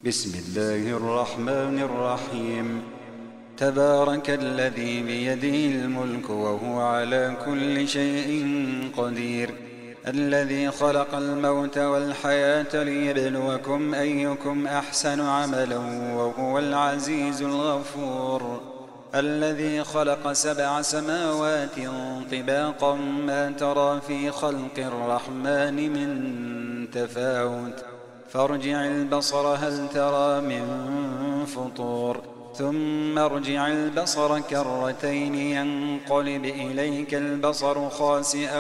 بسم الله الرحمن الرحيم. تبارك الذي بيده الملك وهو على كل شيء قدير، الذي خلق الموت والحياة ليبلوكم أيكم أحسن عملا وهو العزيز الغفور، الذي خلق 7 سماوات طباقا ما ترى في خلق الرحمن من تفاوت، فارجع البصر هل ترى من فطور، ثم ارجع البصر كرتين ينقلب إليك البصر خاسئا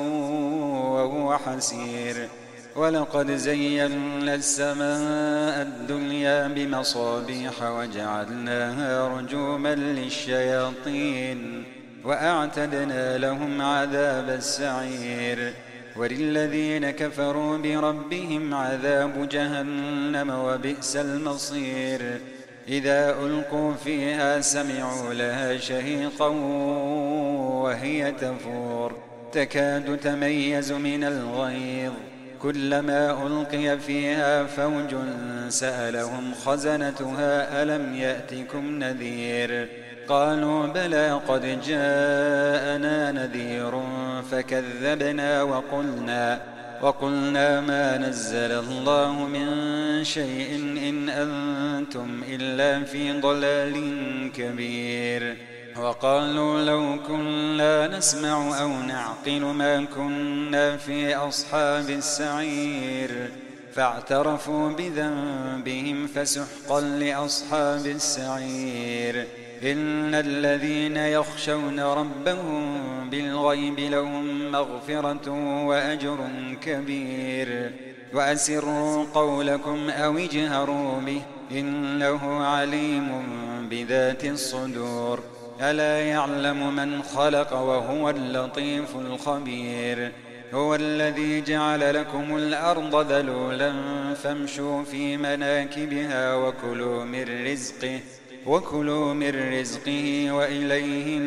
وهو حسير. ولقد زينا السماء الدنيا بمصابيح وجعلناها رجوما للشياطين وأعتدنا لهم عذاب السعير. وللذين كفروا بربهم عذاب جهنم وبئس المصير. إذا ألقوا فيها سمعوا لها شهيقا وهي تفور تكاد تميز من الغيظ، كلما ألقي فيها فوج سألهم خزنتها ألم يأتكم نذير؟ قالوا بلى قد جاءنا نذير فكذبنا وقلنا ما نزل الله من شيء إن أنتم إلا في ضلال كبير. وقالوا لو كنا نسمع أو نعقل ما كنا في أصحاب السعير، فاعترفوا بذنبهم فسحقا لأصحاب السعير. إن الذين يخشون ربهم بالغيب لهم مغفرة وأجر كبير. وأسروا قولكم أو اجهروا به إنه عليم بذات الصدور. ألا يعلم من خلق وهو اللطيف الخبير. هو الذي جعل لكم الأرض ذلولا فامشوا في مناكبها وكلوا من رزقه وإليه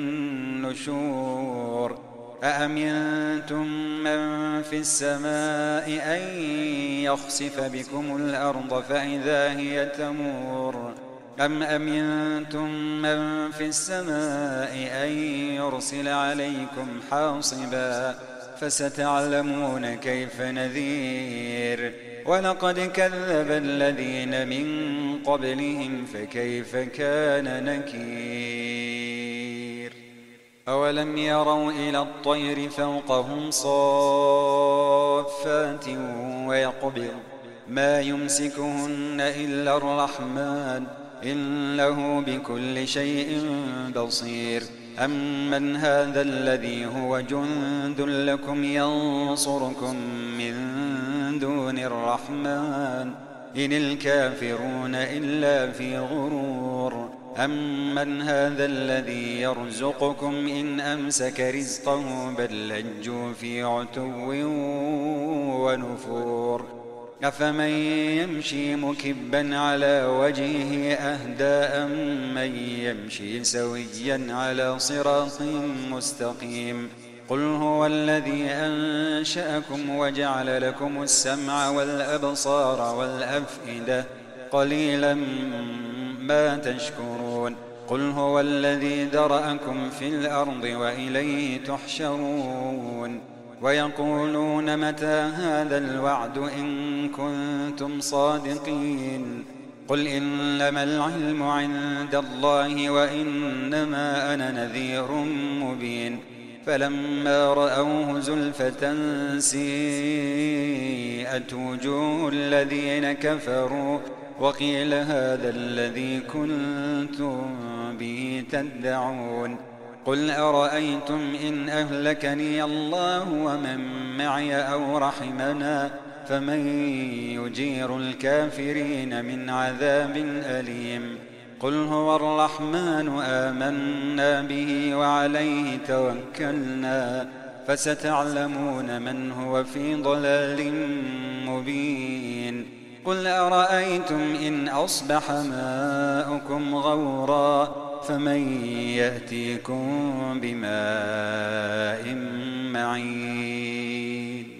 النشور. أأمنتم من في السماء أن يخسف بكم الأرض فإذا هي تمور، أم أمنتم من في السماء أن يرسل عليكم حاصبا فستعلمون كيف نذير. ولقد كذب الذين من قبلهم فكيف كان نكير. أولم يروا إلى الطير فوقهم صافات ويقبض ما يمسكهن إلا الرحمن إنه بكل شيء بصير. أمن هذا الذي هو جند لكم ينصركم من دون الرحمن إن الكافرون إلا في غرور. أمن هذا الذي يرزقكم إن أمسك رزقه بل لجوا في عتو ونفور. أفمن يمشي مكبا على وجهه أهدى أمن يمشي سويا على صراط مستقيم. قل هو الذي أنشأكم وجعل لكم السمع والأبصار والأفئدة قليلا ما تشكرون. قل هو الذي ذرأكم في الأرض وإليه تحشرون. ويقولون متى هذا الوعد إن كنتم صادقين؟ قل إنما العلم عند الله وإنما أنا نذير مبين. فلما رأوه زلفة سيئت وجوه الذين كفروا وقيل هذا الذي كنتم به تدعون. قل أرأيتم إن أهلكني الله ومن معي أو رحمنا فمن يجير الكافرين من عذاب أليم. قل هو الرحمن آمنا به وعليه توكلنا فستعلمون من هو في ضلال مبين. قل أرأيتم إن أصبح ماؤكم غورا فمن يأتيكم بماء معين.